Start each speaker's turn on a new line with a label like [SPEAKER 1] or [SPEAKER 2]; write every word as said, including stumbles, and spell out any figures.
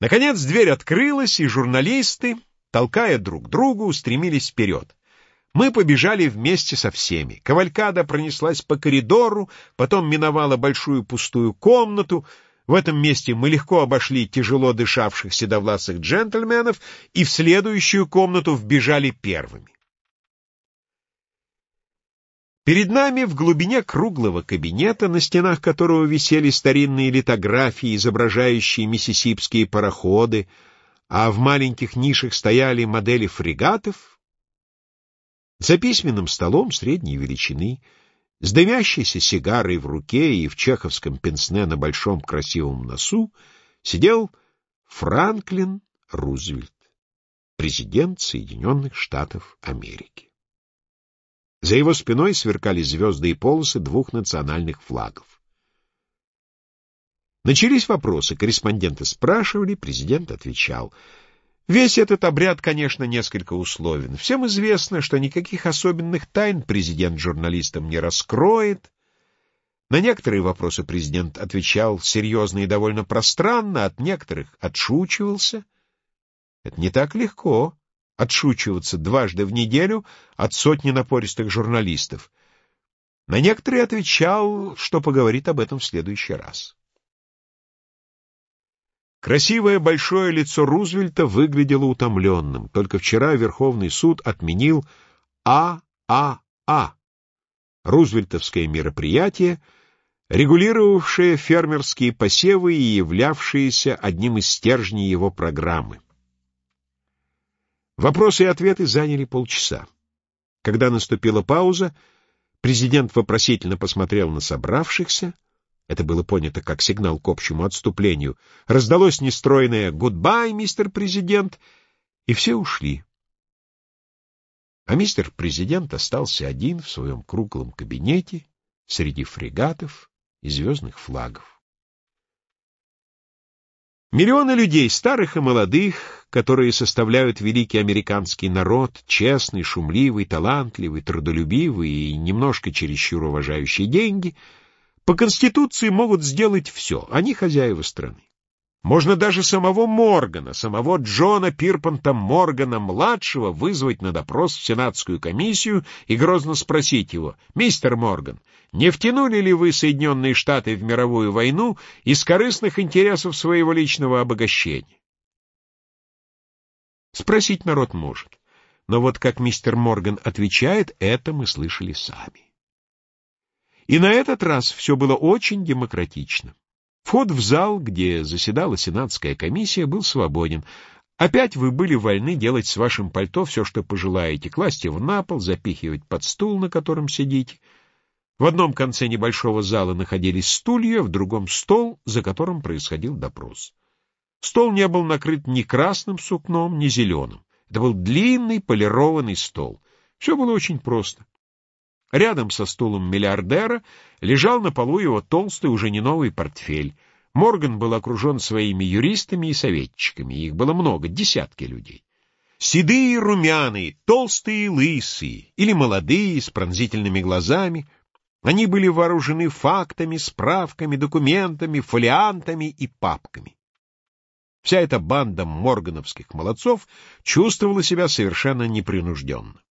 [SPEAKER 1] Наконец дверь открылась, и журналисты, толкая друг друга, устремились вперед. Мы побежали вместе со всеми. Кавалькада пронеслась по коридору, потом миновала большую пустую комнату. В этом месте мы легко обошли тяжело дышавших седовласых джентльменов и в следующую комнату вбежали первыми. Перед нами в глубине круглого кабинета, на стенах которого висели старинные литографии, изображающие миссисипские пароходы, а в маленьких нишах стояли модели фрегатов, за письменным столом средней величины, с дымящейся сигарой в руке и в чеховском пенсне на большом красивом носу, сидел Франклин Рузвельт, президент Соединенных Штатов Америки. За его спиной сверкали звезды и полосы двух национальных флагов. Начались вопросы, корреспонденты спрашивали, президент отвечал. Весь этот обряд, конечно, несколько условен. Всем известно, что никаких особенных тайн президент журналистам не раскроет. На некоторые вопросы президент отвечал серьезно и довольно пространно, от некоторых отшучивался. Это не так легко. Отшучиваться дважды в неделю от сотни напористых журналистов. На некоторые отвечал, что поговорит об этом в следующий раз. Красивое большое лицо Рузвельта выглядело утомленным. Только вчера Верховный суд отменил А А А — рузвельтовское мероприятие, регулировавшее фермерские посевы и являвшееся одним из стержней его программы. Вопросы и ответы заняли полчаса. Когда наступила пауза, президент вопросительно посмотрел на собравшихся. Это было понято как сигнал к общему отступлению. Раздалось нестройное «Гудбай, мистер президент», и все ушли. А мистер президент остался один в своем круглом кабинете среди фрегатов и звездных флагов. Миллионы людей, старых и молодых, которые составляют великий американский народ, честный, шумливый, талантливый, трудолюбивый и немножко чересчур уважающий деньги, по Конституции могут сделать все, они хозяева страны. Можно даже самого Моргана, самого Джона Пирпонта Моргана-младшего вызвать на допрос в Сенатскую комиссию и грозно спросить его: «Мистер Морган, не втянули ли вы Соединенные Штаты в мировую войну из корыстных интересов своего личного обогащения?» Спросить народ может, но вот как мистер Морган отвечает, это мы слышали сами. И на этот раз все было очень демократично. Вход в зал, где заседала Сенатская комиссия, был свободен. Опять вы были вольны делать с вашим пальто все, что пожелаете, класть его на пол, запихивать под стул, на котором сидите. В одном конце небольшого зала находились стулья, в другом — стол, за которым происходил допрос. Стол не был накрыт ни красным сукном, ни зеленым. Это был длинный полированный стол. Все было очень просто. Рядом со стулом миллиардера лежал на полу его толстый, уже не новый портфель. Морган был окружен своими юристами и советчиками. Их было много, десятки людей. Седые и румяные, толстые и лысые, или молодые, с пронзительными глазами. Они были вооружены фактами, справками, документами, фолиантами и папками. Вся эта банда моргановских молодцов чувствовала себя совершенно непринужденно.